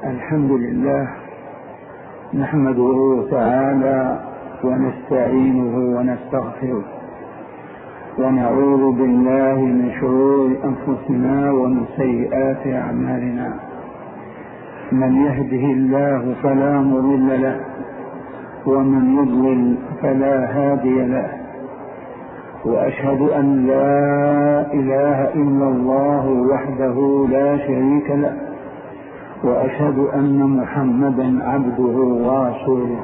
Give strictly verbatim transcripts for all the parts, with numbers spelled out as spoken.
الحمد لله نحمده تعالى ونستعينه ونستغفره ونعوذ بالله من شرور أنفسنا ومن سيئات أعمالنا. من يهده الله فلا مضل له ومن يضلل فلا هادي له، وأشهد أن لا إله إلا الله وحده لا شريك له، وأشهد أن محمدا عبده ورسوله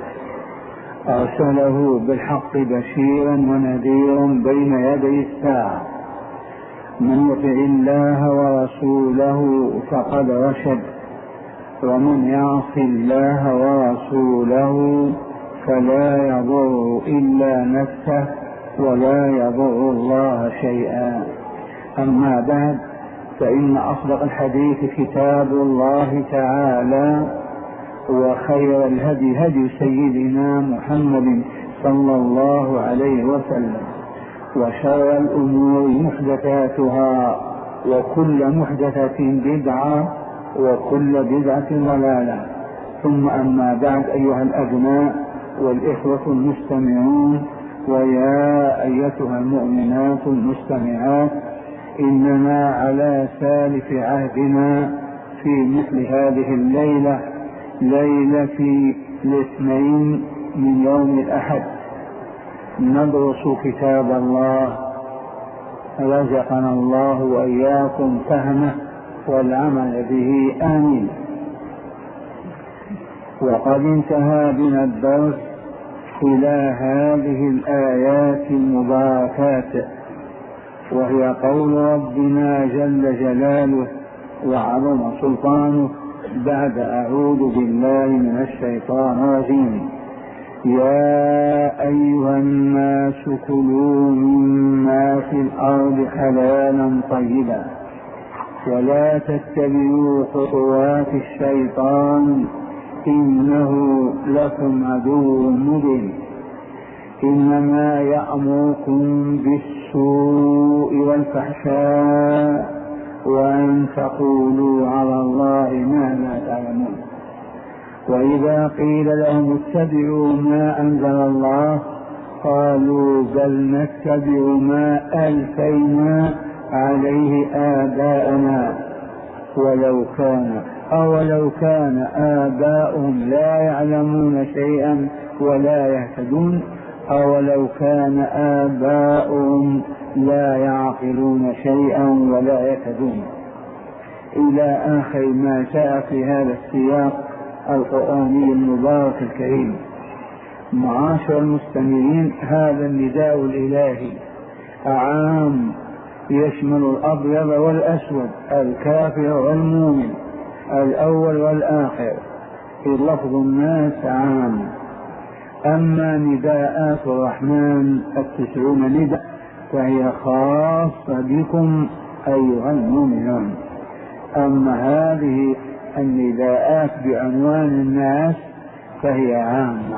أرسله بالحق بشيرا ونذيرا بين يدي الساعة. من يطع الله ورسوله فقد رشد، ومن يعص الله ورسوله فلا يضر إلا نفسه ولا يضر الله شيئا. أما بعد، فإن أصدق الحديث كتاب الله تعالى، وخير الهدي هدي سيدنا محمد صلى الله عليه وسلم، وشر الأمور محدثاتها، وكل محدثة بدعة، وكل بدعة ضلالة. ثم أما بعد، أيها الأبناء والإخوة المستمعون، ويا أيتها المؤمنات المستمعات، إننا على سالف عهدنا في مثل هذه الليلة، ليلة الاثنين من يوم الأحد، ندرس كتاب الله. رزقنا الله وإياكم فهمه والعمل به، آمين. وقد انتهى بنا الدرس إلى هذه الآيات المباركات، وهي قول ربنا جل جلاله وعظم سلطانه بعد أعوذ بالله من الشيطان الرجيم: يا أيها الناس كلوا مما في الأرض حلالا طيبا ولا تتبعوا خطوات الشيطان إنه لكم عدو مبين. إنما يأمركم بالسوء والفحشاء وأن تقولوا على الله ما لا تعلمون. وإذا قيل لهم اتبعوا ما أنزل الله قالوا بل نتبع ما ألفينا عليه آباءنا ولو كان أولو كان آباؤهم لا يعلمون شيئا ولا يهتدون أولو كان آباؤهم لا يعقلون شيئا ولا يهتدون، إلى آخر ما جاء في هذا السياق القرآني المبارك الكريم. معاشر المستمعين، هذا النداء الإلهي عام، يشمل الأبيض والأسود، الكافر والمؤمن، الأول والآخر، في لفظ الناس عام. أما نداءات الرحمن التسعون نداء فهي خاصة بكم أيها المؤمنون. أما هذه النداءات بعنوان الناس فهي عامة.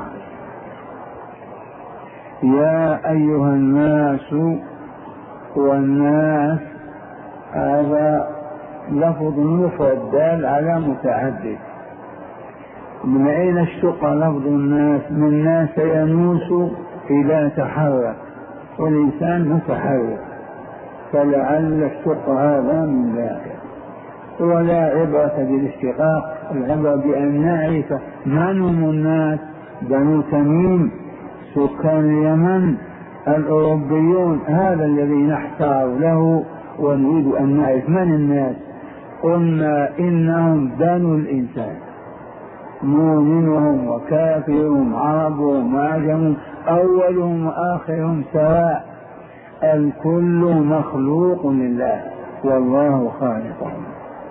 يا أيها الناس، والناس هذا لفظ مفرد دال على متعدد. من أين اشتق لفظ الناس؟ من ناس ينوس إذا تحرك، والإنسان متحرك، فلعل اشتق هذا من ذاك. ولا عبرة بالاشتقاق، العبرة بأن نعرف من هم الناس. بنو تميم سكان اليمن الأوروبيون، هذا الذي نحتار له ونريد أن نعرف من الناس. قلنا إنهم بنو الإنسان، مؤمنهم وكافرهم، عربهم وعجمهم، أولهم وآخرهم سواء، الكل مخلوق لله والله خالقهم.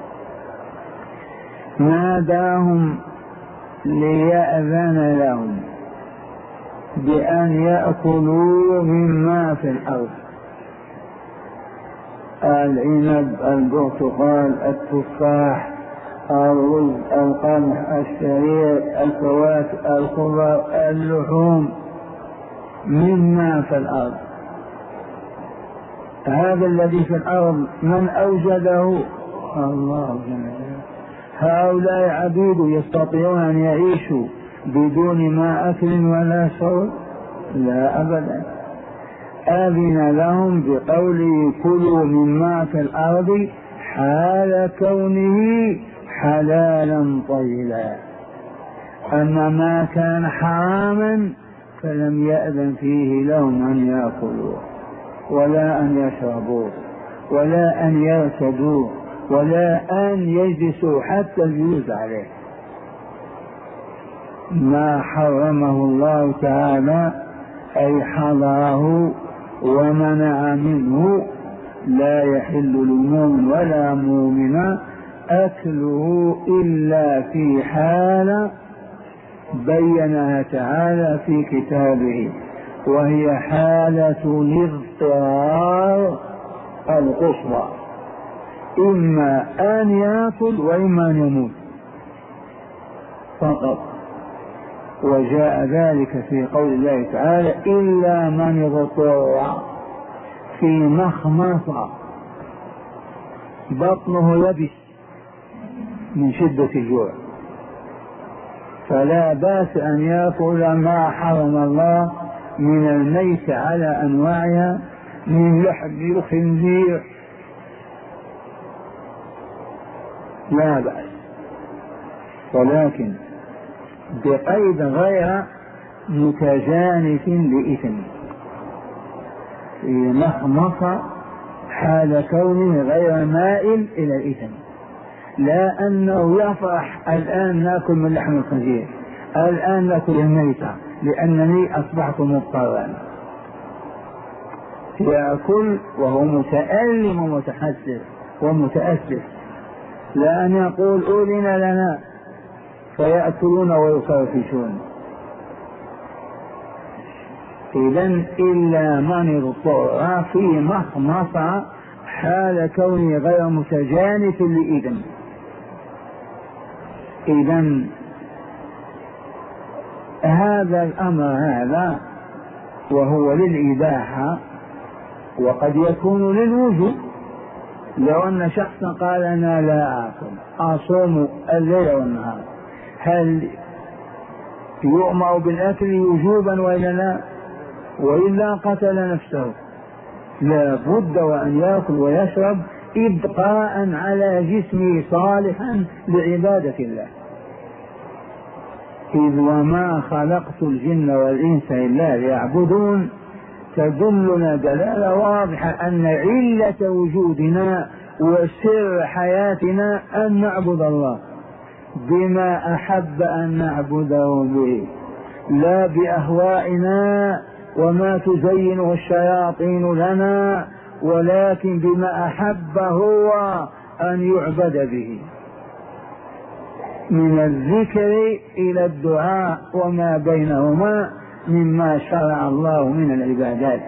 ناداهم ليأذن لهم بأن يأكلوا مما في الأرض: العنب، البرتقال، التفاح، الرز، القمح، الشعير، الفواكه، الخضر، اللحوم، مما في الأرض. هذا الذي في الأرض من أوجده؟ الله جل وعلا. هؤلاء عبيد يستطيعون أن يعيشوا بدون ما أكل ولا شرب؟ لا أبدا. أذن لهم بقوله كلوا مما في الأرض حال كونه حلالا طيبا. أما ما كان حراما فلم يأذن فيه لهم أن يأكلوا ولا أن يشربوا ولا أن يرتدوا ولا أن يجلسوا حتى الجلوس عليه. ما حرمه الله تعالى أي حضره ومنع منه لا يحل للمؤمن ولا مؤمن أكله إلا في حالة بينها تعالى في كتابه، وهي حالة الاضطرار القصوى، إما أن يأكل وإما أن يموت فقط. وجاء ذلك في قول الله تعالى إلا من اضطر في مخمصة بطنه يبس من شدة الجوع، فلا بأس أن يأكل ما حرم الله من الميت على أنواعها من لحم الخنزير، لا بأس، ولكن بقيد غير متجانف لإثم، في مخمصة حال كونه غير مائل إلى الإثم، لا أنه يفرح الآن نأكل من لحم الخنزير، الآن نأكل الميتة لأنني أصبحت مضطرا، يأكل وهو متألم ومتحسر ومتأسف، لا أن يقول أذن لنا فيأكلون ويصرفشون. إذن إلا من اضطر في مخمصة حال كونه غير متجانف لإذن. إذن هذا الأمر هذا وهو للإباحة وقد يكون للوجوب. لو أن شخصا قال أنا لا آكل أصوم الليل والنهار، هل يؤمر بالأكل وجوبا وإلا لا؟ وإلا قتل نفسه. لا بد وأن يأكل ويشرب إبقاء على جسمه صالحا لعبادة الله. إذ وما خلقت الجن والإنس إلا ليعبدون تدلنا دلالة واضحة أن علة وجودنا وسر حياتنا أن نعبد الله بما أحب أن نعبده به، لا بأهوائنا وما تزينه الشياطين لنا، ولكن بما أحب هو أن يعبد به، من الذكر إلى الدعاء وما بينهما مما شرع الله من العبادات.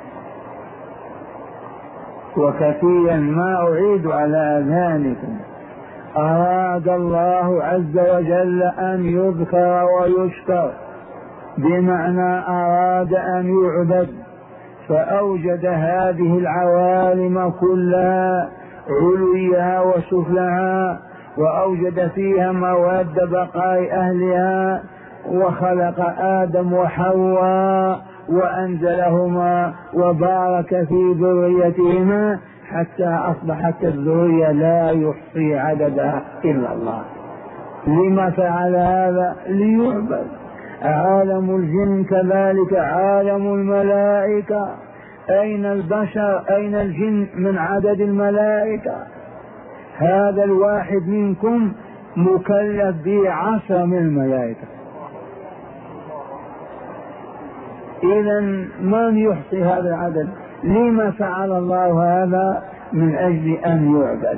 وكثيرا ما أعيد على أذهانكم أراد الله عز وجل أن يذكر ويشكر، بمعنى أراد أن يعبد، فأوجد هذه العوالم كلها علويها وسفلها، وأوجد فيها مواد بقاء أهلها، وخلق آدم وحواء وأنزلهما وبارك في ذريتهما حتى أصبحت الذرية لا يحصي عددها إلا الله. لما فعل هذا؟ ليعبد. عالم الجن كذلك، عالم الملائكة، أين البشر أين الجن من عدد الملائكة؟ هذا الواحد منكم مكلف بعشرة من الملائكة. إذن من يحصي هذا العدد؟ لما فعل الله هذا؟ من أجل أن يعبد.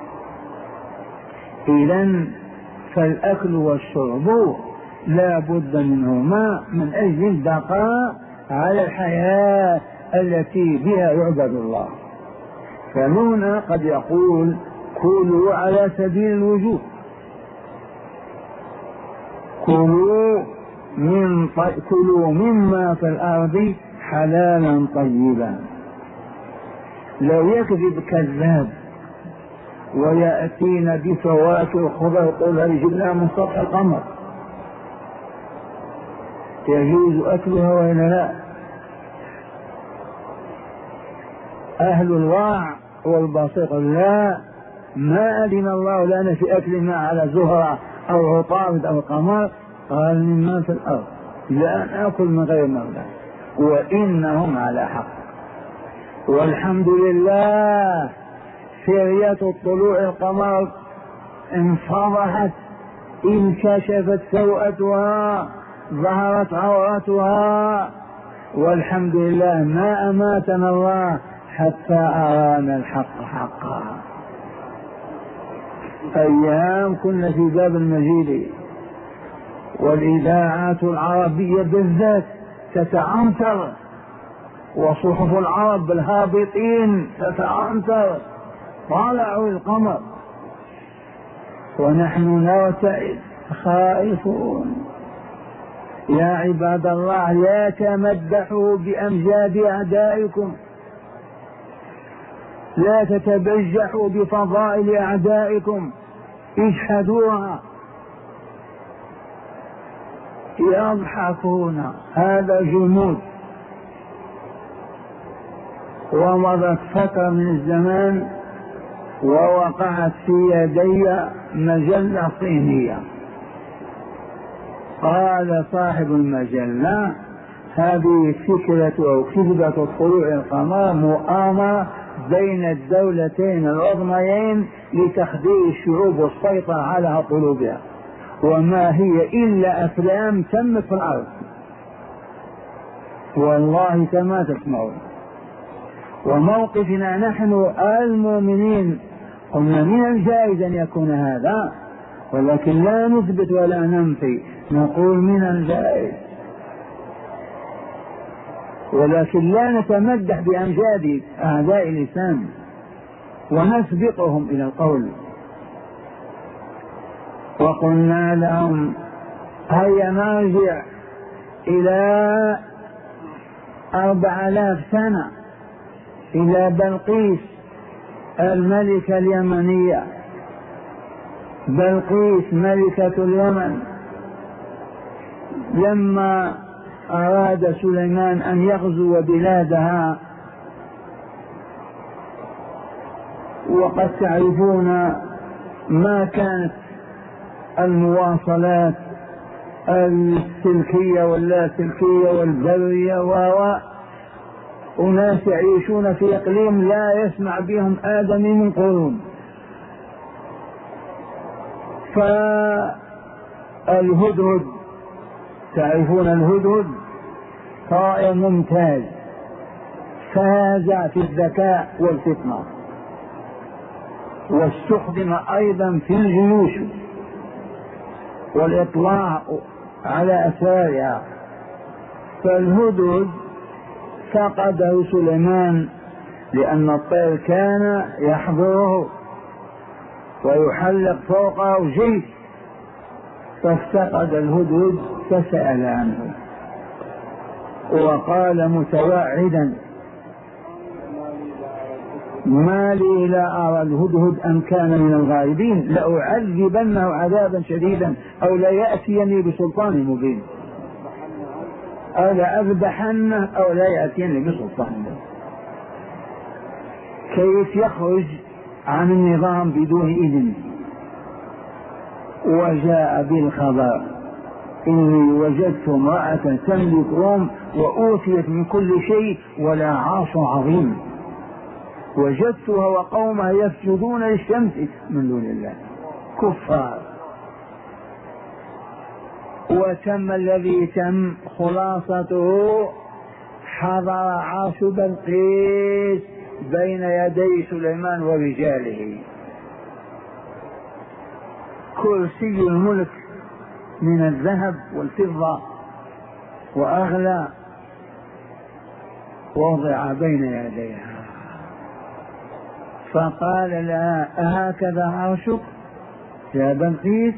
إذن فالأكل والشرب لا بد منهما من أجل البقاء على الحياة التي بها يعبد الله. فهنا قد يقول كلوا على سبيل الوجوب، كلوا من ط... كلوا مما في الأرض حلالا طيبا. لو يكذب كذاب ويأتين بفواكه خضر قل هل جبنا من سطح القمر يجوز أكلها وإلا لا؟ أهل الورع والبسيط لا، ما أذن الله لنا في أكل ما على زهرة أو عطارد أو قمر، قال مما في الأرض لا نأكل من غير مغلق، وإنهم على حق. والحمد لله سرية طلوع القمر انفضحت، انكشفت سوءتها، ظهرت عورتها، والحمد لله ما أماتنا الله حتى أرانا الحق حقا. أيام كنا في باب المجيد، والإذاعات العربية بالذات تتعنتر، وصحف العرب الهابطين تتعنتر، طالعوا القمر ونحن نرتعد خائفون. يا عباد الله لا تمدحوا بأمجاد أعدائكم، لا تتبجحوا بفضائل أعدائكم، اجحدوها. يضحكون، هذا جنود. ومضت فترة من الزمان ووقعت في يدي مجلة صينية، قال صاحب المجلة هذه فكرة أو كذبة طلوع القمر مؤامرة بين الدولتين العظميين لتخدير الشعوب والسيطرة على قلوبها، وما هي إلا أفلام تمت في الأرض والله كما تسمعون. وموقفنا نحن المؤمنين قلنا من الجائز أن يكون هذا، ولكن لا نثبت ولا ننفي، نقول من الجائز، ولكن لا نتمدح بأمجاد أعداء الإسلام ونسبقهم إلى القول. وقلنا لهم هيا نرجع إلى أربع آلاف سنة إلى بلقيس الملكة اليمنية، بلقيس ملكة اليمن، لما أراد سليمان أن يغزو بلادها، وقد تعرفون ما كانت المواصلات السلكية واللاسلكية والبرية، وناس يعيشون في إقليم لا يسمع بهم آدمي من قرون. فالهدهد، تعرفون الهدهد طائر ممتاز، فاز في الذكاء والفطنة، واستخدم أيضا في الجيوش والإطلاع على أسرارها. فالهدهد فقده سليمان لأن الطير كان يحضره ويحلق فوقه جيش، فافتقد الهدهد فسأل عنه وقال متوعدا ما لي لا أرى الهدهد أم كان من الغائبين، لأعذبنه عذابا شديدا أو لا يأتيني بسلطان مبين، أو لأذبحنه أو لا يأتيني بسلطان مبين. كيف يخرج عن النظام بدون إذن؟ وجاء بالخبر إني وجدت امرأة تملكهم وأوتيت من كل شيء ولا عرش عظيم، وجدتها وقومها يسجدون للشمس من دون الله، كفار. وتم الذي تم، خلاصته حضر عرش بلقيس بين يدي سليمان ورجاله، كرسي الملك من الذهب والفضة وأغلى وضع بين يديها، فقال لها أهكذا عرشك يا بلقيس؟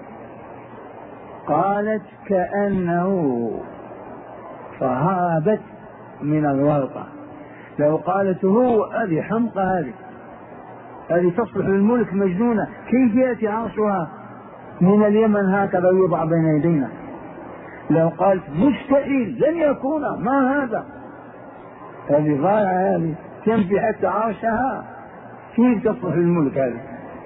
قالت كأنه، فهربت من الورطة. لو قالت هو هذه حمقى هذه، هذه تصلح للملك مجنونة، كيف يأتي عرشها من اليمن هكذا يوضع بين يدينا؟ لو قالت مستحيل لن يكون، ما هذا، هذه ضائعة، هذه تنفي حتى عرشها، كيف تصلح للملك هذه؟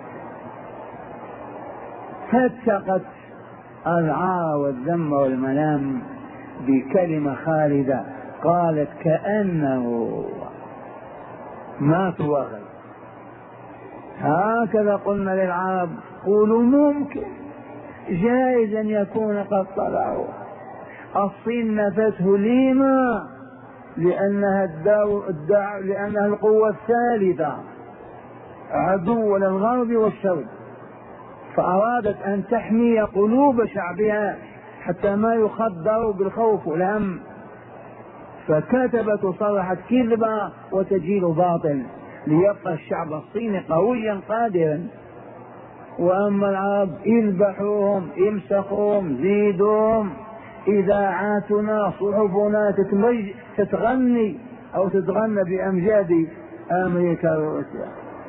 فاتقت العار والذم والملام بكلمة خالدة، قالت كأنه ما توغل. هكذا قلنا للعرب قولوا ممكن جائز أن يكون قد طلعوا. الصين نفته لما لأنها الدو... الدع... لأنها القوة الثالثة عدو للغرب والشرق، فأرادت أن تحمي قلوب شعبها حتى ما يخدروا بالخوف والهم، فكتبت وصرحت كذبة وتجيل باطل ليبقى الشعب الصيني قويا قادرا. وأما العرب اذبحوهم امسخوهم زيدوهم، إذاعاتنا صحفنا تتمج تتغني أو تتغنى بأمجاد أمريكا وروسيا،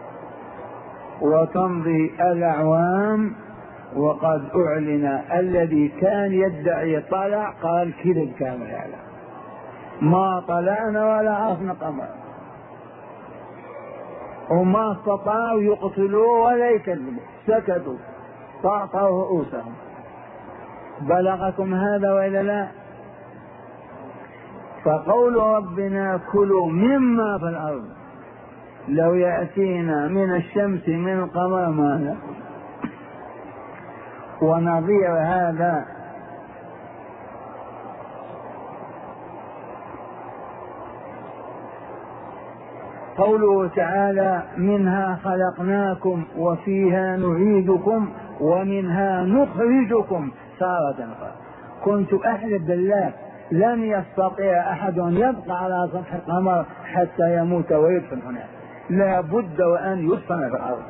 وتمضي الأعوام وقد أعلن الذي كان يدعي طلع قال كذب كامل على ما طلعنا ولا عرفنا قمر، وما استطاعوا يقتلوا ولا يكذبوا، سكتوا طاطوا رؤوسهم. بلغكم هذا وإلا لا؟ فقول ربنا كلوا مما في الأرض لو يأتينا من الشمس من القمر ما نأكل. ونظير هذا قوله تعالى منها خلقناكم وفيها نعيدكم ومنها نخرجكم تارة أخرى. كنت أحلف بالله لن يستطيع أحد أن يبقى على سطح القمر حتى يموت ويدفن هناك، لا بد وأن يدفن في الأرض،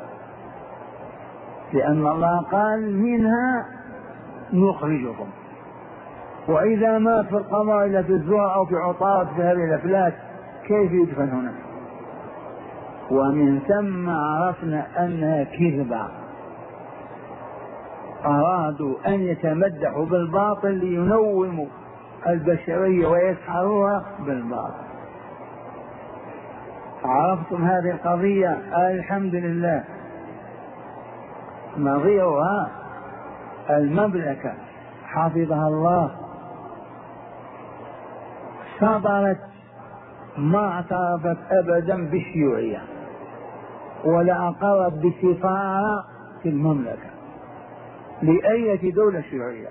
لأن الله قال منها نخرجكم. وإذا ما في القمر إلا في الزرع أو في عطارد في هذه الأفلاك كيف يدفن هناك؟ ومن ثم عرفنا أنها كذبة، أرادوا أن يتمدحوا بالباطل لينوموا البشرية ويسحروها بالباطل. عرفتم هذه القضية؟ الحمد لله. نظيرها المملكة حفظها الله صدرت ما اعترفت أبدا بالشيوعية ولا أقرت بسفارة في المملكة لأية دولة شيوعية،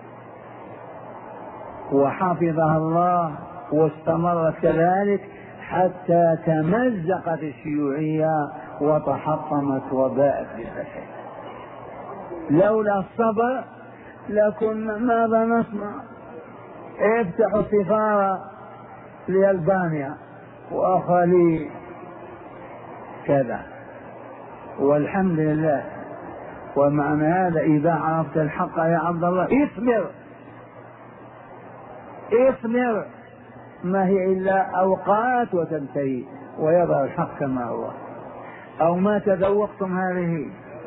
وحفظها الله واستمرت كذلك حتى تمزقت الشيوعية وتحطمت وباءت بالفشل. لولا الصبر لكنا ماذا نصنع؟ افتحوا سفارة لألبانيا وأخلي كذا، والحمد لله. ومعنى هذا إذا عرفت الحق يا عبد الله اصبر اصبر، ما هي إلا أوقات وتنتهي ويظهر الحق كما هو. أو ما تذوقتم هذه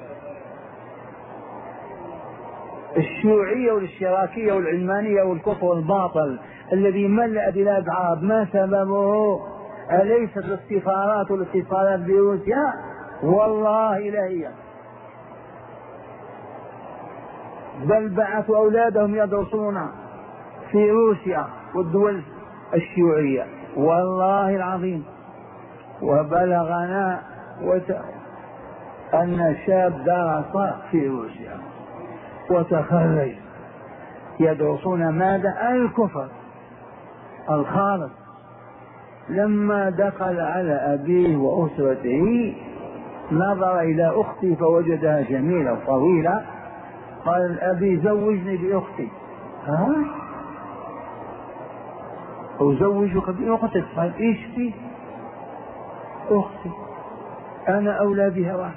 الشيوعية والاشتراكية والعلمانية والكفر والباطل الذي ملأ بلاد عرب، ما سببه؟ أليست الاستخبارات والاتصالات بروسيا؟ والله لا هي، بل بعثوا أولادهم يدرسون في روسيا والدول الشيوعية والله العظيم. وبلغنا وت... أن شاب درس في روسيا وتخرج يدرسون ماذا؟ الكفر الخالص. لما دخل على أبيه وأسرته نظر إلى أختي فوجدها جميلة طويلة، قال أبي زوجني بأختي. ها؟ أزوجك بأختك؟ قال إيش فيه؟ أختي أنا أولى بها واحد.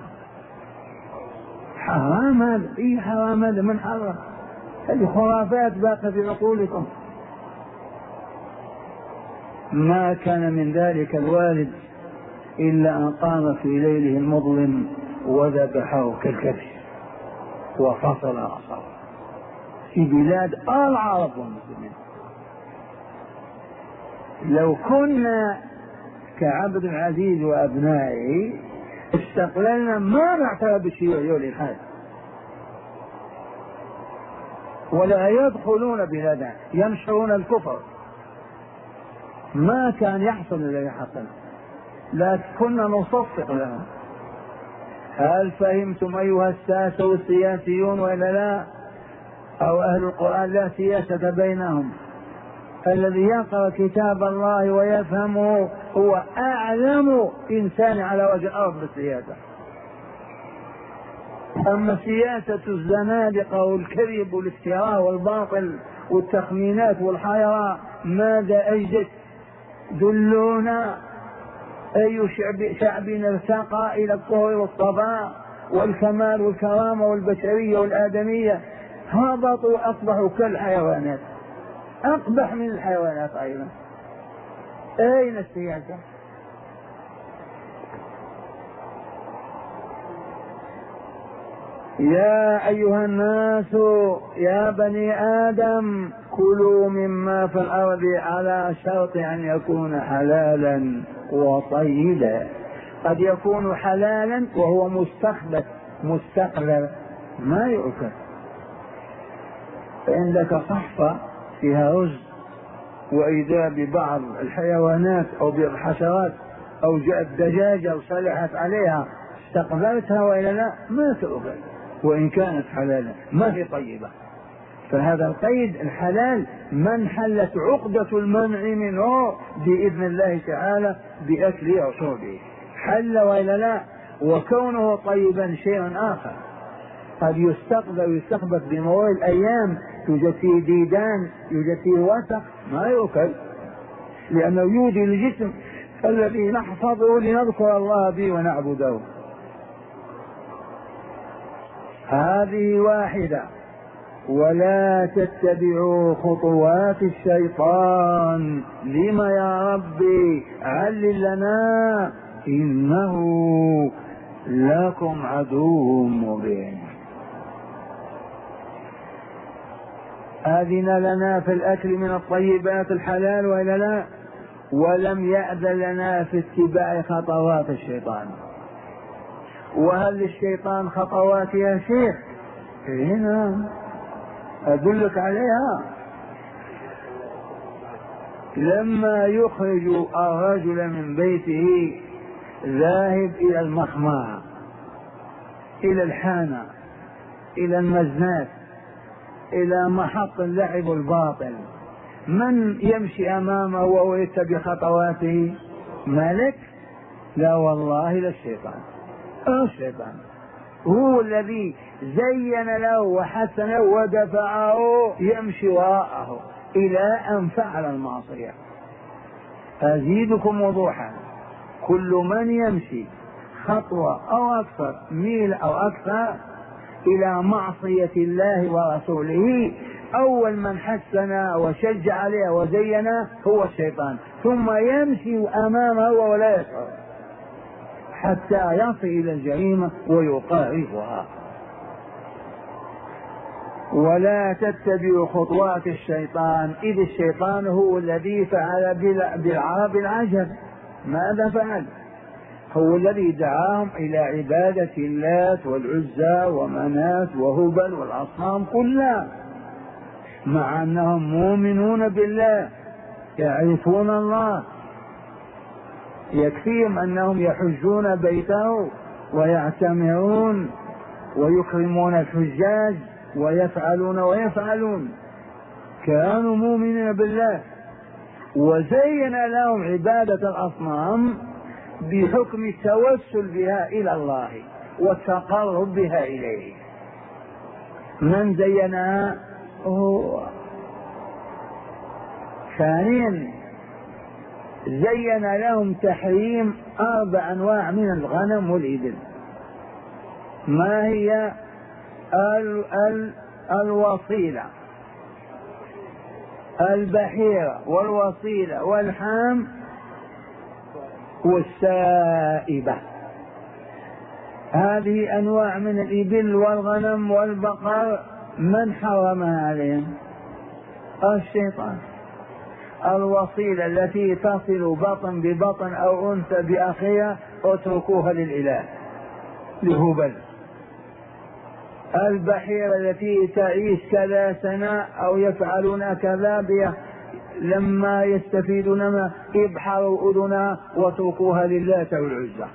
حرام هذا؟ إيه حرام هذا؟ من حرام؟ هذه خرافات باقة في عقولكم. ما كان من ذلك الوالد إلا أن قام في ليله المظلم وذبحه كالكبش وفصل رأسه في بلاد العرب والمسلمين. لو كنا كعبد العزيز وأبنائه استقللنا ما نعترف بالشيوعية والإلحاد ولا يدخلون بلادنا ينشرون الكفر، ما كان يحصل الذي حصل، لا كنا نصفق لهم. هل فهمتم أيها الساسة والسياسيون وإلا لا؟ أو أهل القرآن لا سياسة بينهم؟ الذي يقرأ كتاب الله ويفهمه هو أعلم إنسان على وجه الأرض بالسياسة. أما سياسة الزنادقة والكذب والافتراء والباطل والتخمينات والحيرة ماذا أجدت؟ دلونا أي شعب, شعب ارتقى إلى الطهر والصفاء والكمال والكرامة والبشرية والآدمية، هبطوا أصبحوا كالحيوانات، أقبح من الحيوانات أيضا. أين السياسة؟ يا أيها الناس يا بني آدم كلوا مما في الأرض على شرط أن يكون حلالا وطيبا. قد يكون حلالا وهو مستخبث مستقلر ما يؤكل. عندك صحفة فيها رز وإذا ببعض الحيوانات أو بالحشرات أو جاءت دجاجة وصلحت عليها استقبلتها وإلا لا ما تؤكل وإن كانت حلالا ما هي طيبة. فهذا القيد الحلال من حلت عقدة المنع منه بإذن الله تعالى بأكله وشربه حل وإلا لا. وكونه طيبا شيء آخر، قد يستقبل ويستقبل بمرور الأيام يوجد فيه ديدان يوجد فيه وسخ ما يؤكل لأنه يؤذي الجسم الذي نحفظه لنذكر الله به ونعبده. هذه واحدة. ولا تتبعوا خطوات الشيطان لما يا ربي علل لنا إنه لكم عدو مبين. أذن لنا في الأكل من الطيبات الحلال وإلا لا، ولم يأذن لنا في اتباع خطوات الشيطان. وهل للشيطان خطوات يا شيخ؟ هنا أدلك عليها. لما يخرج الرجل من بيته ذاهب إلى المخمعة إلى الحانة إلى المزنات إلى محط اللعب الباطل، من يمشي أمامه وهو يتبع خطواته؟ ملك؟ لا والله لا الشيطان. الشيطان هو الذي زين له وحسنه ودفعه يمشي وراءه إلى أن فعل المعصية. أزيدكم وضوحا، كل من يمشي خطوة أو أكثر ميل أو أكثر إلى معصية الله ورسوله أول من حسن وشجع عليه وزين هو الشيطان، ثم يمشي أمامه ولا يشعر حتى يصل إلى الجريمة ويقاربها. ولا تتبعوا خطوات الشيطان إذ الشيطان هو الذي فعل بالعرب العجب. ماذا فعل؟ هو الذي دعاهم إلى عبادة اللات والعزى ومنات وهبل والأصنام كلها، مع أنهم مؤمنون بالله يعرفون الله، يكفيهم أنهم يحجون بيته ويعتمرون ويكرمون الحجاج ويفعلون ويفعلون كانوا مؤمنين بالله. وزين لهم عبادة الأصنام بحكم التوسل بها إلى الله والتقرب بها إليه. من زينها هو. ثانيا زين لهم تحريم أربع أنواع من الغنم والإبل. ما هي؟ ال ال الوصيلة البحيرة والوصيلة والحام والسائبة. هذه أنواع من الإبل والغنم والبقر، من حرمها عليهم؟ الشيطان. الوصيلة التي تصل بطن ببطن أو أنثى بأخيها اتركوها للإله لهبل. البحيرة التي تعيش كذا سنة أو يفعلون كذا بها لما يستفيدون ما ابحروا أذنها واتركوها لله والعزى.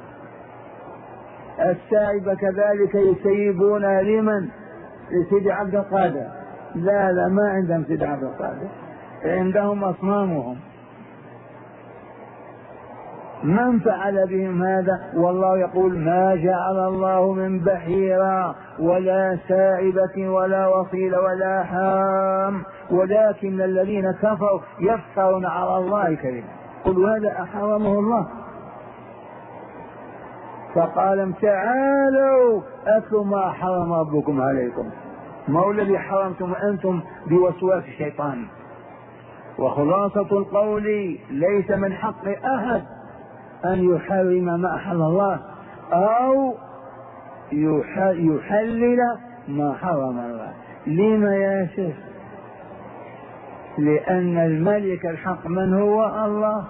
السائبة كذلك يسيبونها لمن؟ لسيدي عبد القادر. لا لا ما عندهم سيدي عبد القادر، عندهم أصنامهم. من فعل بهم هذا؟ والله يقول ما جعل الله من بحيرة ولا سائبة ولا وصيل ولا حام ولكن الذين كفروا يفترون على الله كذبا. قل هذا أحرمه الله. فقال تعالوا أتلوا ما حرم ربكم عليكم، ما هو الذي حرمتم أنتم بوسواس الشيطان. وخلاصة القول ليس من حق أحد أن يحرم ما أحل الله أو يحلل ما حرم الله. لما يا شيخ؟ لأن الملك الحق من هو؟ الله.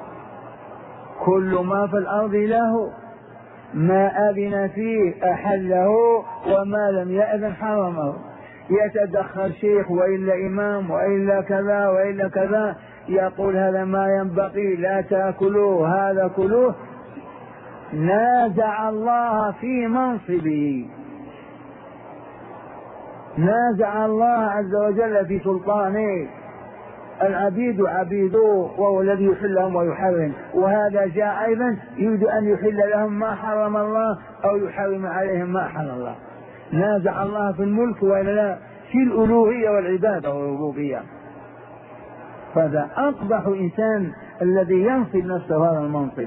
كل ما في الأرض له، ما أذن فيه أحله وما لم يأذن حرمه. يتدخل شيخ وإلا إمام وإلا كذا وإلا كذا، يقول هذا ما ينبغي، لا تأكلوه، هذا كلوه. نازع الله في منصبه، نازع الله عز وجل في سلطانه. العبيد عبيدوه وهو الذي يحلهم ويحرم، وهذا جاء أيضا يريد أن يحل لهم ما حرم الله أو يحرم عليهم ما حرم الله. نازع الله في الملك وإلا لا؟ في الألوهية والعبادة والربوبية. فهذا أقبح إنسان الذي ينصب نفسه هذا المنصب.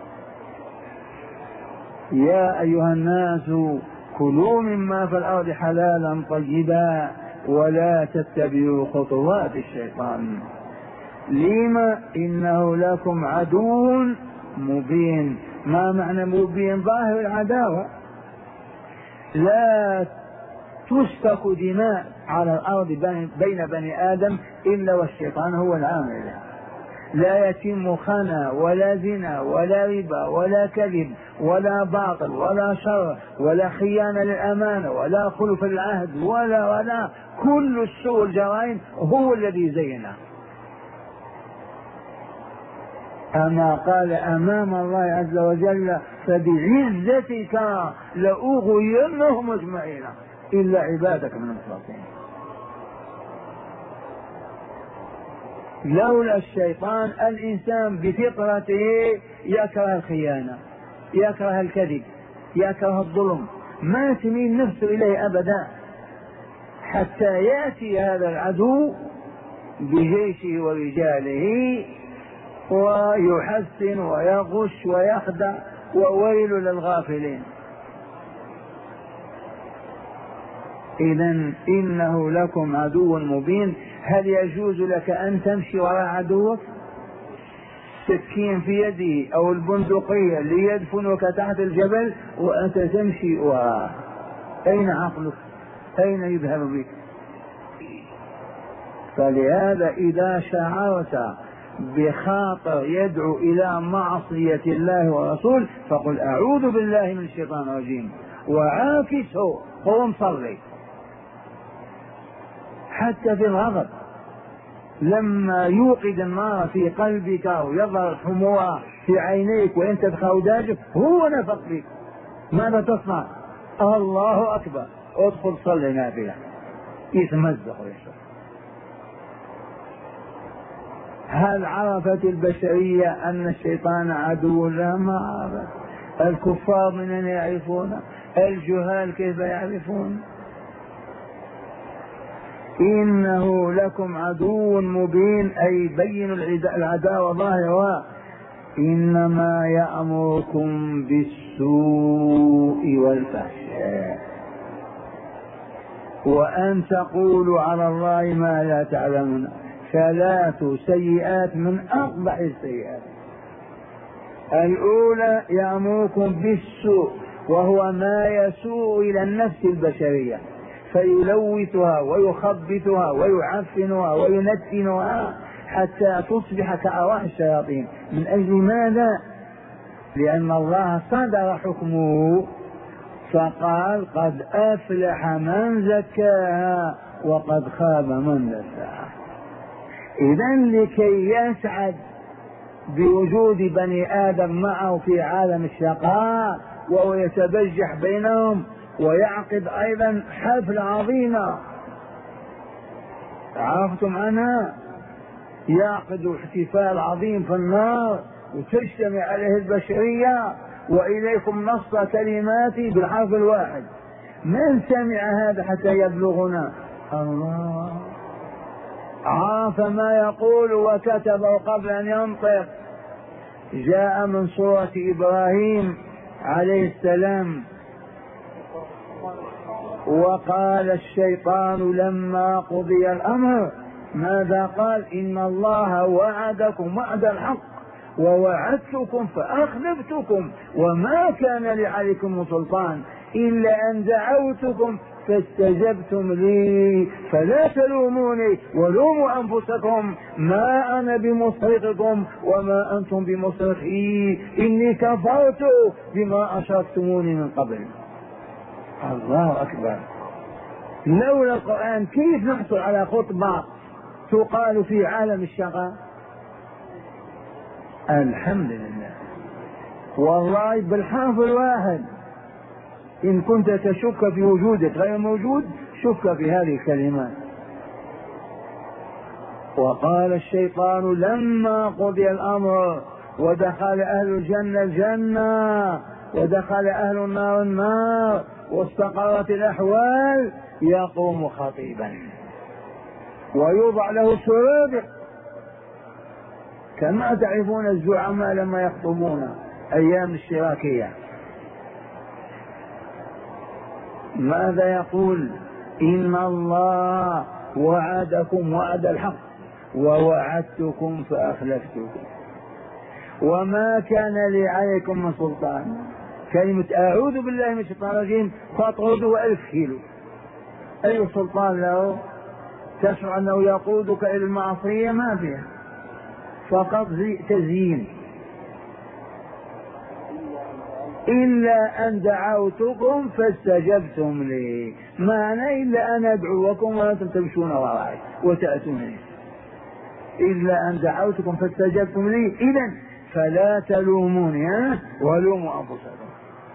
يا أيها الناس كلوا مما في الأرض حلالا طيبا ولا تتبعوا خطوات الشيطان. لما؟ إنه لكم عدو مبين. ما معنى مبين؟ ظاهر العداوة. لا تسفك دماء على الأرض بين بني آدم إلا والشيطان هو العامل. لا يتم خنا ولا زنا ولا ربا ولا كذب ولا باطل ولا شر ولا خيانة للأمانة ولا خلف العهد ولا ولا كل السوء الجرائم هو الذي زينه. أما قال أمام الله عز وجل فبعزتك لأغوينهم أجمعين إلا عبادك من المخلصين. لولا الشيطان الإنسان بفطرته يكره الخيانة، يكره الكذب، يكره الظلم، ما تميل نفسه إليه أبدا، حتى يأتي هذا العدو بجيشه ورجاله ويحسن ويغش ويخدع، وويل للغافلين. إذن إنه لكم عدو مبين. هل يجوز لك أن تمشي وراء عدوك؟ سكين في يده أو البندقية ليدفنك تحت الجبل وأنت تمشي وراء، أين عقلك؟ أين يذهب بك؟ فلهذا إذا شعرت بخاطر يدعو إلى معصية الله ورسوله فقل أعوذ بالله من الشيطان الرجيم وعاكسه، قوم صلي. حتى في الغضب لما يوقد النار في قلبك ويظهر حموها في عينيك وانت بخوداجك هو نفق فيك، ماذا تصنع؟ الله أكبر، ادخل صلي نافلة، يتمزق ويشرب. هل عرفت البشرية أن الشيطان عدو؟ لا، ما عرفت. الكفار من أين يعرفون؟ الجهال كيف يعرفون؟ إنه لكم عدو مبين، أي بين العداوة ظاهرة. إنما يأمركم بالسوء والفحشاء وأن تقولوا على الله ما لا تعلمون. ثلاث سيئات من أقبح السيئات. الأولى يأمركم بالسوء وهو ما يسوء إلى النفس البشرية فيلوثها ويخبثها ويعفنها وينتنها حتى تصبح كأرواح الشياطين. من أجل ماذا؟ لأن الله صدر حكمه فقال قد أفلح من زكاها وقد خاب من دساها. إذن لكي يسعد بوجود بني آدم معه في عالم الشقاء وهو يتبجح بينهم ويعقد أيضا حفل عظيمة عرفتم عنها، يعقد احتفال عظيم في النار وتجتمع عليه البشرية وإليكم نص كلماتي بالحرف الواحد. من سمع هذا حتى يبلغنا؟ الله عرف ما يقول وكتبه قبل أن ينطق. جاء من سورة إبراهيم عليه السلام وقال الشيطان لما قضي الأمر ماذا قال؟ إن الله وعدكم وعد الحق ووعدتكم فأخلفتكم وما كان لي عليكم سلطان إلا أن دعوتكم فاستجبتم لي فلا تلوموني ولوموا أنفسكم ما أنا بمصرخكم وما أنتم بمصرخي إني كفرت بما أشركتموني من قبل. الله أكبر. لولا القرآن كيف نحصل على خطبة تقال في عالم الشقاء؟ الحمد لله. والله بالحرف الواحد إن كنت تشك في وجودك غير موجود شك في هذه الكلمات. وقال الشيطان لما قضي الأمر ودخل أهل الجنة الجنة ودخل أهل النار النار واستقرت الأحوال يقوم خطيبا ويوضع له سرادق كما تعرفون الزعماء لما يخطبون أيام الشراكية ماذا يقول؟ إن الله وعدكم وعد الحق ووعدتكم فأخلفتكم وما كان لي عليكم من سلطان. كلمة أعوذ بالله من الشيطان الرجيم فاطرده ألف كيلو، أي سلطان له؟ تشعر أنه يقودك إلى المعصية؟ ما فيها، فقط تزيين. إلا أن دعوتكم فاستجبتم لي، معنى إلا أن أدعوكم وأنتم تمشون وراي وتأتونني، إلا أن دعوتكم فاستجبتم لي إذن فلا تلوموني ولوموا أنفسكم.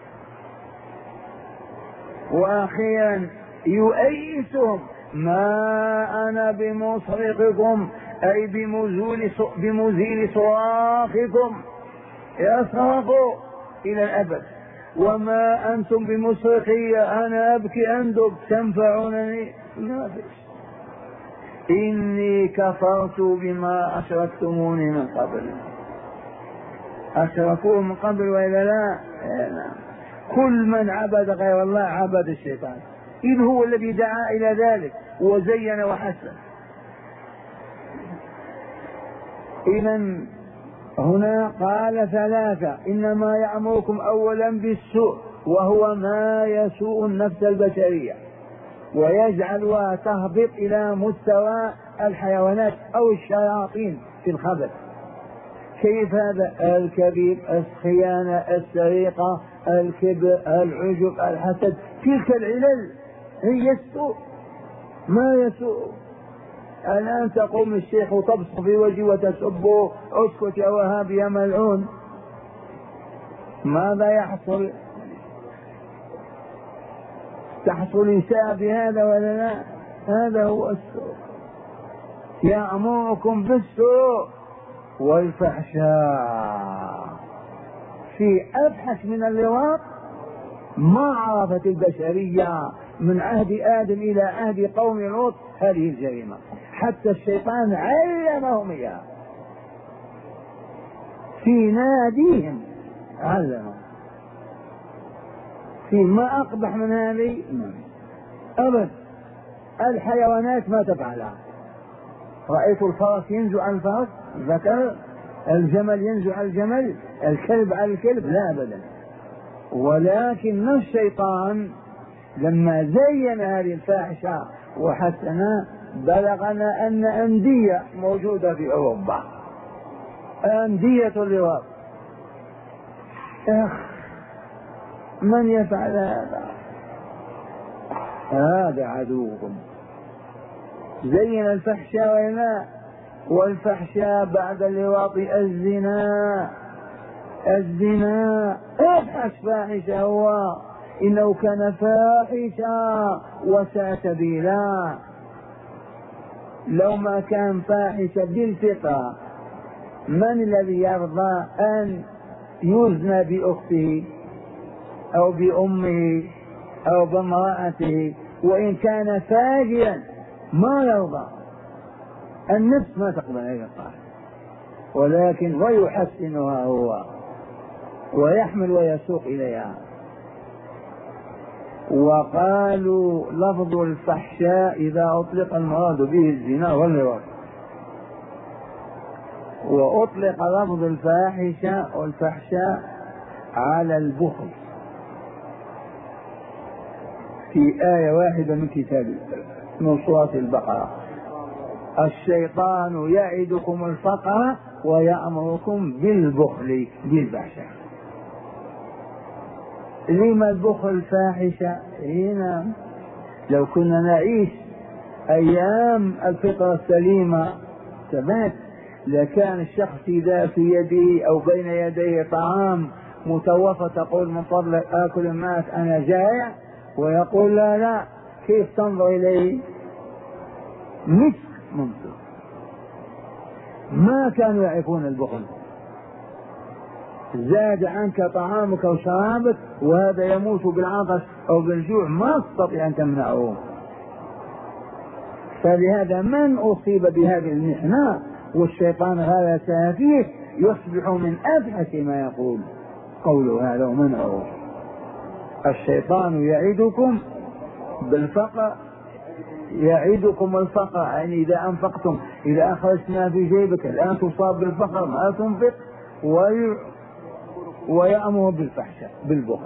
وأخيرا يؤيسهم ما أنا بمصرخكم أي بمزول بمزيل صراخكم يصرخوا إلى الأبد وما أنتم بمصرخي أنا أبكي أندب تنفعونني ما فيش. إني كفرت بما أشركتموني من قبل. أشركوه من قبل وإلا لا؟ كل من عبد غير الله عبد الشيطان، إذ هو الذي دعا إلى ذلك وزين وحسن. إذن هنا قال ثلاثة إنما يأمركم أولا بالسوء وهو ما يسوء النفس البشرية ويجعلها تهبط إلى مستوى الحيوانات أو الشياطين في الخبث. كيف هذا؟ الكذب، الخيانة، السرقة، الكبر، العجب، الحسد، تلك العلل هي السوء ما يسوء. الآن تقوم الشيخ وتبصق في وجهه وتسبه اسكت يا وهابي يا ملعون، ماذا يحصل؟ تحصل إساءة بهذا ولا لا؟ هذا هو السوء. يأمركم بالسوء والفحشاء. في أبحث من اللواط ما عرفت البشرية من عهد آدم إلى عهد قوم لوط هذه الجريمة، حتى الشيطان علمهم إياها في ناديهم، علمهم. في ما أقبح من هذه أبد. الحيوانات ما تفعلها. رأيت الفرس ينزو عن الفرس ذكر الجمل ينزع الجمل، الكلب على الكلب، لا أبدا. ولكن الشيطان لما زين هذه الفاحشة وحسنا بلغنا أن أندية موجودة في أوروبا، أندية اللواط. من يفعل هذا؟ هذا عدوكم. زين الفحشاء ولا والفحشاء بعد اللواط الزنا. الزنا ابحث فاحشة هو، إنه كان فاحشة وساء سبيلا. لو ما كان فاحشة بالفطرة، من الذي يرضى أن يزنى بأخته أو بأمه أو بامرأته؟ وإن كان فاجرا ما يرضى، النفس ما تقبل هذا الطاعة، ولكن ويحسنها هو ويحمل ويسوق إليها. وقالوا لفظ الفحشاء إذا أطلق المراد به الزنا واللواط، وأطلق لفظ الفاحشة والفحشاء على البخل في آية واحدة من كتاب من سورة البقرة: الشيطان يعدكم الفقر ويأمركم بالبخل بالفحشاء. لما البخل فاحشة؟ هنا لو كنا نعيش أيام الفطرة السليمة ثبات، لكان الشخص إذا في يده أو بين يديه طعام متوفى تقول من فضلك آكل الناس أنا جائع، ويقول لا لا، كيف تنظر إليه؟ مسك منصر. ما كانوا يعرفون البخل. زاد عنك طعامك وشرابك وهذا يموت بالعطش أو بالجوع، ما تستطيع أن تمنعه. فلهذا من أصيب بهذه المحنة والشيطان هذا فيه يصبح من أبحث ما يقول قوله هذا ومنعه. الشيطان يعدكم بالفقر، يعدكم الفقر يعني إذا أنفقتم، إذا أخرجت ما في جيبك الآن تصاب بالفقر ما تنفق، وي... ويأمر بالفحشاء بالبخل.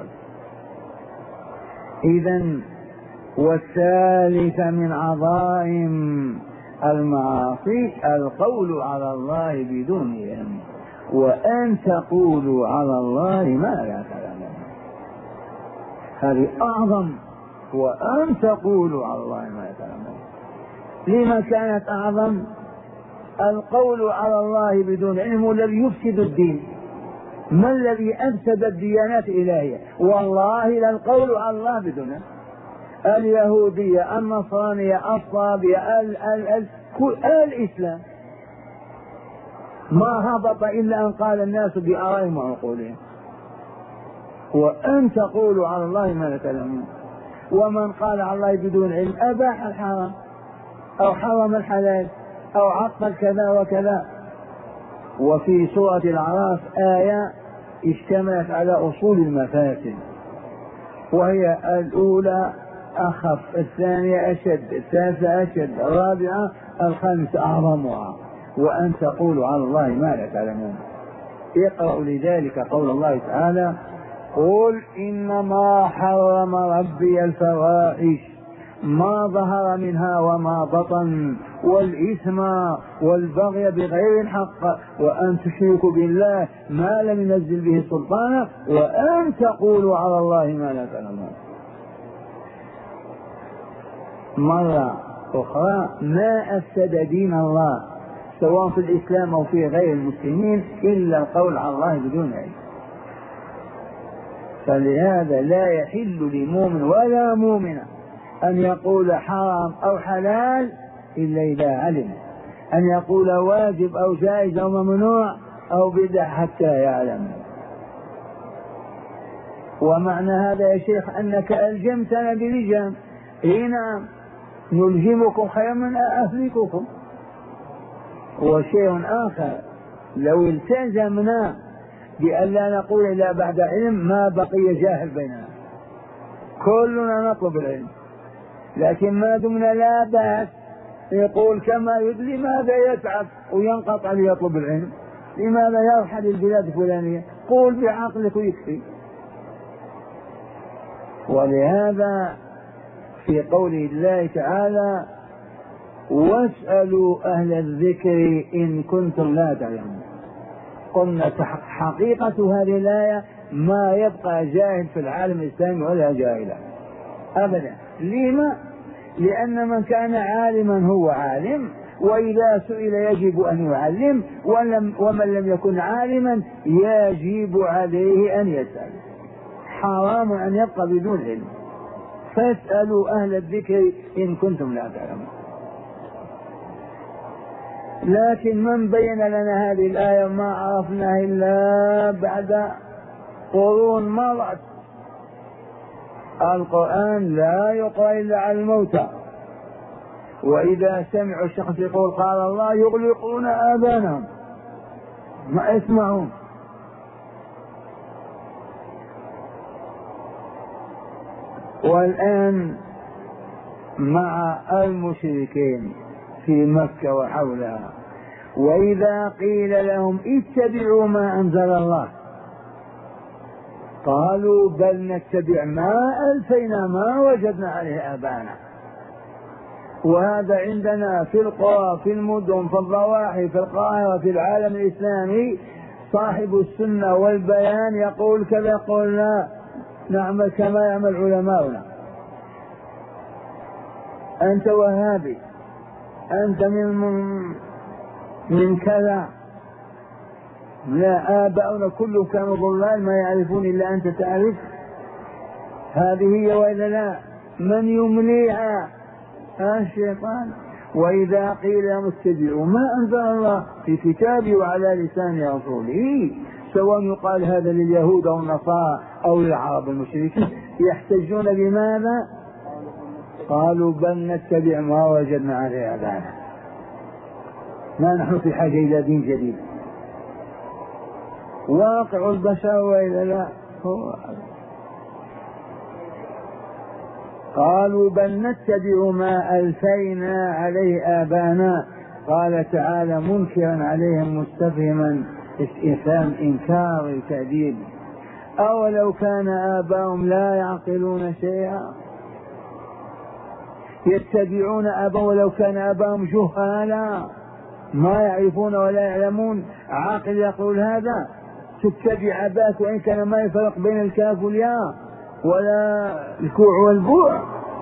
إذن والثالث من عظائم المعاصي القول على الله بدون علم، وأن تقولوا على الله ما لا تعلمون. هذه أعظم، وأن تقولوا على الله ما لا تعلمون. لما كانت أعظم؟ القول على الله بدون علم هو الذي يفسد الدين. ما الذي أفسد الديانات الإلهية؟ والله للقول على الله بدون علم. اليهودية، النصرانية، الصابية، ال ال ال كل الإسلام ما هبط إلا أن قال الناس بآرائهم وعقولهم. وأن تقولوا على الله ما لا تعلمون. ومن قال على الله بدون علم أباح الحرام أو حرم الحلال أو عطل كذا وكذا. وفي سورة الأعراف آية اشتملت على أصول المفاسد، وهي الأولى أخف، الثانية أشد، الثالثة أشد، الرابعة، الخامسة أعظمها: وأن تقولوا على الله ما لا تعلمون. اقرأوا لذلك قول الله تعالى: قل إنما حرم ربي الفواحش ما ظهر منها وما بطن والإثم والبغي بغير الحق وأن تشركوا بالله ما لم ينزل به سلطانا وأن تقولوا على الله ما لا تعلمون. مرة أخرى: ما أفسد دين الله سواء في الإسلام أو في غير المسلمين إلا القول على الله بدون علم. فلهذا لا يحل لمؤمن ولا مؤمنة أن يقول حرام أو حلال إلا إذا علم، أن يقول واجب أو جائز أو ممنوع أو بدع حتى يعلم. ومعنى هذا يا شيخ أنك ألجمتنا بلجام. هنا نلجمكم خير من أهلككم. وشيء آخر: لو التزمنا بأن لا نقول إلا بعد علم ما بقي جاهل بيننا، كلنا نطلب العلم، لكن ما دمنا لا بأس يقول كما يدري ماذا يتعب وينقطع ليطلب العلم، لماذا يرحل البلاد الفلانية؟ قول بعقلك ويكفي. ولهذا في قوله الله تعالى واسألوا أهل الذكر إن كنتم لا تعلمون. قلنا حقيقة هذه الآية ما يبقى جاهل في العالم الإسلامي ولا جاهلا أبدا. لما؟ لأن من كان عالما هو عالم، وإذا سئل يجب أن يعلم، ولم ومن لم يكن عالما يجب عليه أن يسأل. حرام أن يبقى بدون علم. فاسألوا أهل الذكر إن كنتم لا تعلمون. لكن من بين لنا هذه الآية ما عرفناه إلا بعد قرون مرت. القرآن لا يقرأ إلا على الموتى، وإذا سمعوا الشخص يقول قال الله يغلقون آذانهم ما يسمعون. والآن مع المشركين في مكة وحولها، وإذا قيل لهم اتبعوا ما أنزل الله قالوا بل نتبع ما ألفينا ما وجدنا عليه آباءنا. وهذا عندنا في القرى في المدن في الضواحي في القاهرة في العالم الإسلامي صاحب السنة والبيان يقول كذا، يقول لا نعمل كما يعمل علماؤنا. أنت وهابي، أنت من من كذا. لا، آباؤنا كلهم كانوا ضلال ما يعرفون إلا أنت تعرف. هذه هي وإلا لا؟ من يمليها؟ الشيطان. وإذا قيل لهم اتبعوا ما أنزل الله في كتابه وعلى لسان رسوله، سواء يقال هذا لليهود أو النصارى أو للعرب المشركين، يحتجون بماذا؟ قالوا بل نتبع ما وجدنا عليه آباءنا، ما نحن في حاجة إلى دين جديد. واقع البشر وإلا لا؟ هو قالوا بل نتبع ما ألفينا عليه آبانا. قال تعالى منكرا عليهم مستفهما استفهام إنكار التأديب أولو كان آباؤهم لا يعقلون شيئا يتبعون آباء ولو كان آباؤهم جهالا ما يعرفون ولا يعلمون. عاقل يقول هذا؟ تتبع أباك وإن كان ما يفرق بين الكاف والياء ولا الكوع والبوع.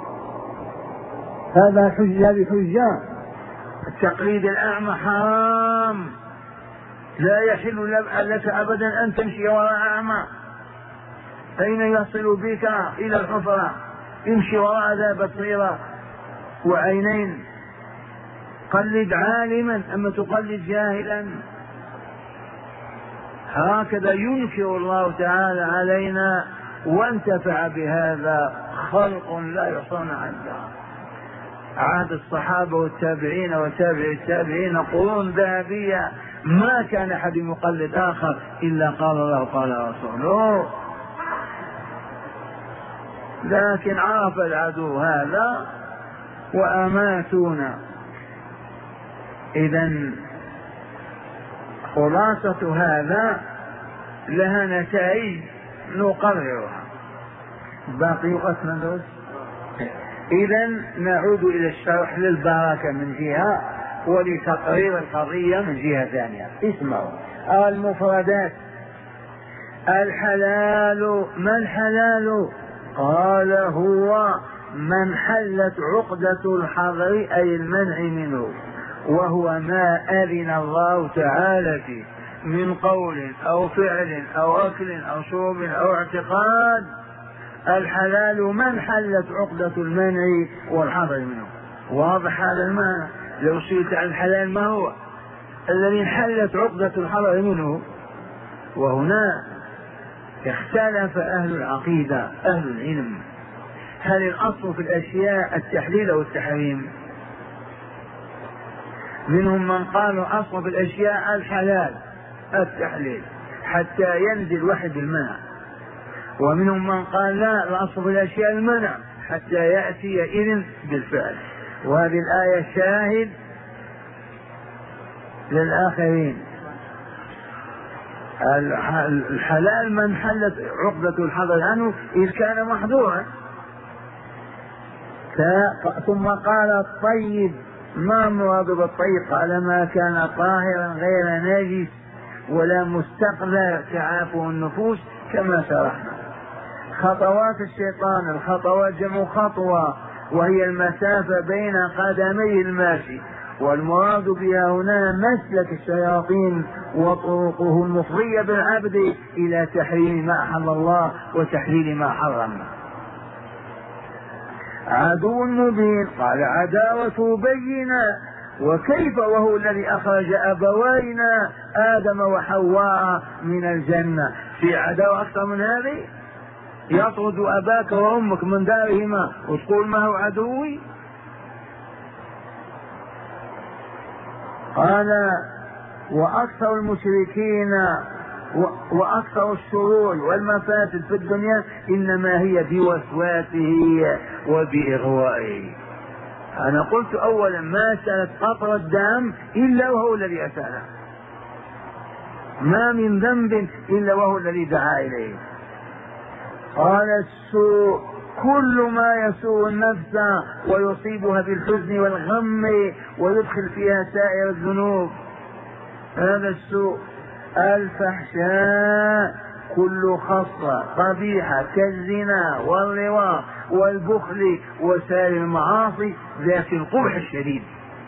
هذا حجة بحجة. التقليد الأعمى حرام، لا يحل لك أبدا أن تمشي وراء أعمى. أين يصل بك؟ إلى الحفرة. امشي وراء ذا بصيرة وعينين. قلد عالما أما تقلد جاهلا. هكذا ينكر الله تعالى علينا، وانتفع بهذا خلق لا يحصون عدا. عهد الصحابة والتابعين وتابع التابعين قرون ذهبية ما كان أحد يقلد آخر إلا قال الله قال رسوله. لكن عرف العدو هذا وأماتونا. إذن خلاصة هذا لها نتائج نقررها. باقي قسم دوس. إذن نعود إلى الشرح للبركة من جهة ولتقرير القضية من جهة ثانية. اسمعوا المفردات. الحلال. ما الحلال؟ قال هو من حلت عقدة الحظر أي المنع منه، وهو ما أذن الله تعالى فيه من قول أو فعل أو أكل أو شرب أو اعتقاد. الحلال من حلت عقدة المنع والحظر منه. واضح هذا المعنى؟ لو سئلت عن الحلال ما هو الذي انحلت عقدة الحظر منه؟ وهنا اختلف أهل العقيدة أهل العلم، هل الأصل في الأشياء التحليل أو التحريم؟ منهم من قالوا أصل في الأشياء الحلال التحليل حتى ينزل وحد المنع، ومنهم من قال لا، الأصل في الأشياء المنع حتى يأتي إذن بالفعل. وهذه الآية شاهد للآخرين. الحلال من حلت عقدة الحظر عنه إذ كان محظورا. ثم قال الطيب، ما مراد بالطيب؟ قال ما كان طاهرا غير نجس ولا مستقذر تعافه النفوس كما شرحنا. خطوات الشيطان، الخطوات جمع خطوة وهي المسافة بين قدمي الماشي، والمراد بها هنا مسلك الشياطين وطرقه المفضية بالعبد إلى تحريم ما أحل الله وتحليل ما حرم. عدو مبين، قال عداوته بينة، وكيف وهو الذي أخرج أبوينا آدم وحواء من الجنة؟ في عداوة أكثر من هذه؟ يطرد أباك وأمك من دارهما وتقول ما هو عدوي؟ قال وأكثر المشركين وأكثر الشرور والمفاسد في الدنيا إنما هي بوسواسه وبإغوائه. أنا قلت أولا ما سالت قطرة الدم إلا وهو الذي أساله، ما من ذنب إلا وهو الذي دعا إليه. قال السوء كل ما يسوء النفس ويصيبها بالحزن والغم ويدخل فيها سائر الذنوب، هذا السوء. الفحشاء كل خصة قبيحة كالزنا واللواط والبخل وسائر المعاصي ذات القبح الشديد.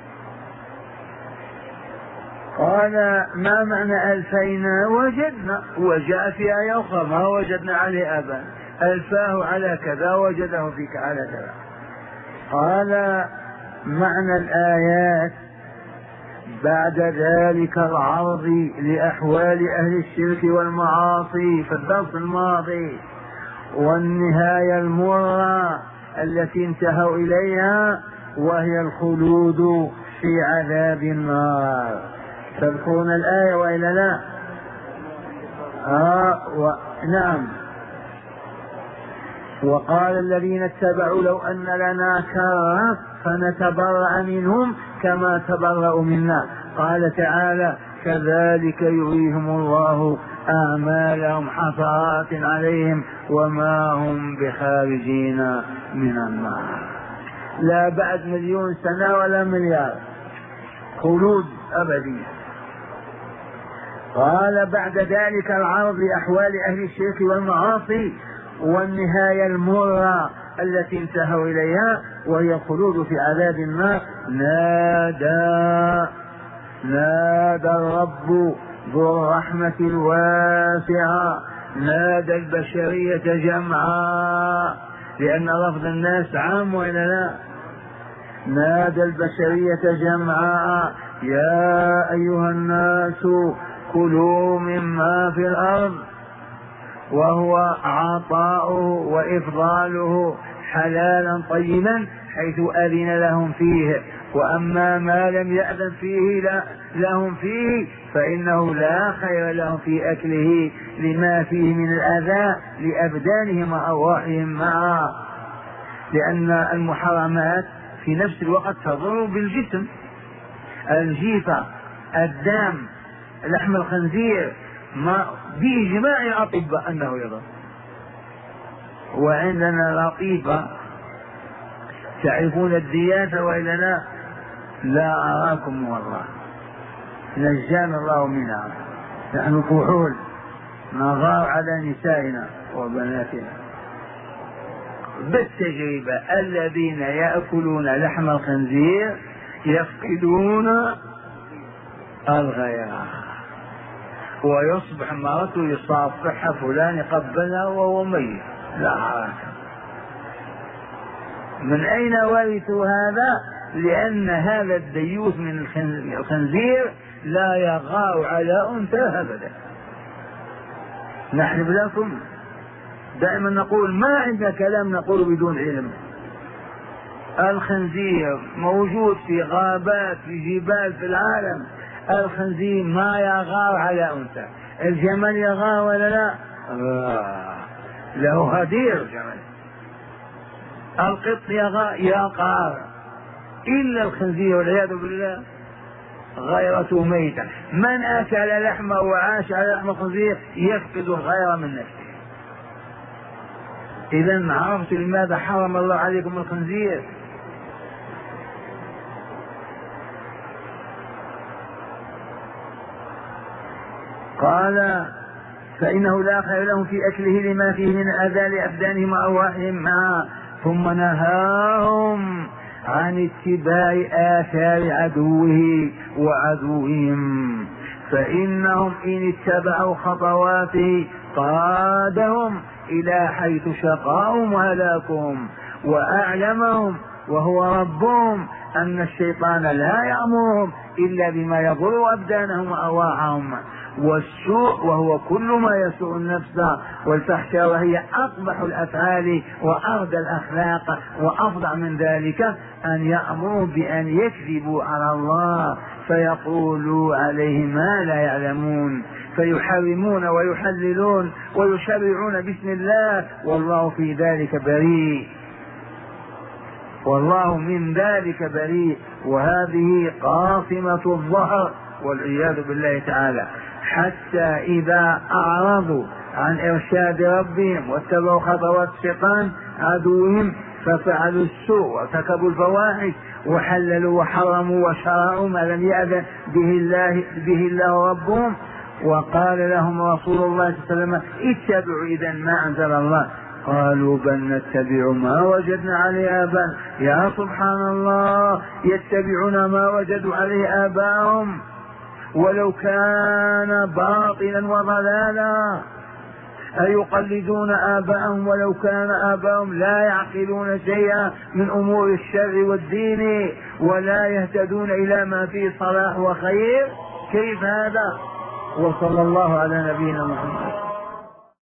قال ما معنى ألفينا؟ وجدنا، وجاء في آية أخرى ما وجدنا عليه أبا، ألفاه على كذا وجده فيك على كذا. قال معنى الآيات بعد ذلك العرض لأحوال أهل الشرك والمعاصي في الدرس الماضي، والنهاية المرة التي انتهوا إليها وهي الخلود في عذاب النار. تذكرون الآية وإلا لا؟ آه و... نعم. وقال الذين اتبعوا لو أن لنا كرة فنتبرأ منهم كما تبرأوا منا. قال تعالى كذلك يريهم الله أعمالهم حسرات عليهم وما هم بخارجين من النار. لا بعد مليون سنة ولا مليار، خلود أبدي. قال بعد ذلك العرض لأحوال أهل الشرك والمعاصي والنهاية المرة التي انتهوا إليها وهي الخلود في عذاب النار. نادى نادى الرب ذو الرحمة الواسعة، نادى البشرية جمعا، لأن لفظ الناس عام وإلا لا؟ نادى البشرية جمعا يا أيها الناس كلوا مما في الأرض، وهو عطاؤه وإفضاله حلالا طيبا حيث أذن لهم فيه، وأما ما لم يأذن فيه لا لهم فيه فإنه لا خير لهم في أكله لما فيه من الأذى لأبدانهم وأرواحهم معا، لأن المحرمات في نفس الوقت تضر بالجسم. الجيفة، الدم، لحم الخنزير ما بإجماع الأطباء أنه يضر. وعندنا لطيفة تعرفون الدياثة وإلا لا؟ لا أراكم والله، نجانا الله منها. نحن كحول نغار على نسائنا وبناتنا بالتجربة. الذين يأكلون لحم الخنزير يفقدون الغيرة، ويصبح مرته يصافحها فلان يقبلها وهو ميت لا حركة. من أين ورثوا هذا؟ لأن هذا الديوث من الخنزير لا يغار على أنثى أبدا. نحن لكم دائما نقول ما عندنا كلام نقول بدون علم. الخنزير موجود في غابات في جبال في العالم، الخنزير ما يغار على أنثى. الجمل يغار ولا لا؟ آه. له هدير جمل. القط يغار يقار، إلا الخنزير والعياذ بالله غيرته ميتة. من أكل لحمه وعاش على لحم الخنزير يفقد الغيرة من نفسه. إذا عرفت لماذا حرم الله عليكم الخنزير. قال فإنه لا خير لهم في أكله لما فيه من أذى لأبدانهم وأرواحهم معا. ثم نهاهم عن اتباع آثار عدوه وعدوهم، فإنهم إن اتبعوا خطواته قادهم إلى حيث شقاهم وهلاكهم، وأعلمهم وهو ربهم أن الشيطان لا يأمرهم إلا بما يضر أبدانهم وأرواحهم. والسوء وهو كل ما يسوء النفس والفحشاء، وهي أقبح الأفعال وأردى الأخلاق. وأفضع من ذلك أن يأمروا بأن يكذبوا على الله فيقولوا عليه ما لا يعلمون، فيحرمون ويحللون ويشرعون باسم الله والله في ذلك بريء، والله من ذلك بريء. وهذه قاصمة الظهر والعياذ بالله تعالى. حتى إذا أعرضوا عن إرشاد ربهم واتبعوا خطوات الشيطان عدوهم ففعلوا السوء وارتكبوا الفواحش وحللوا وحرموا وشرعوا ما لم يأذن به الله به الله ربهم. وقال لهم رسول الله صلى الله عليه وسلم اتبعوا إذا ما أنزل الله. قالوا بل نتبع ما وجدنا عليه آباءنا. يا سبحان الله، يتبعون ما وجدوا عليه آباءهم ولو كان باطلا وضلالا. أيقلدون آباءهم ولو كان آباءهم لا يعقلون شيئا من أمور الشر والدين ولا يهتدون إلى ما فيه صلاح وخير. كيف هذا؟ وصلى الله على نبينا محمد.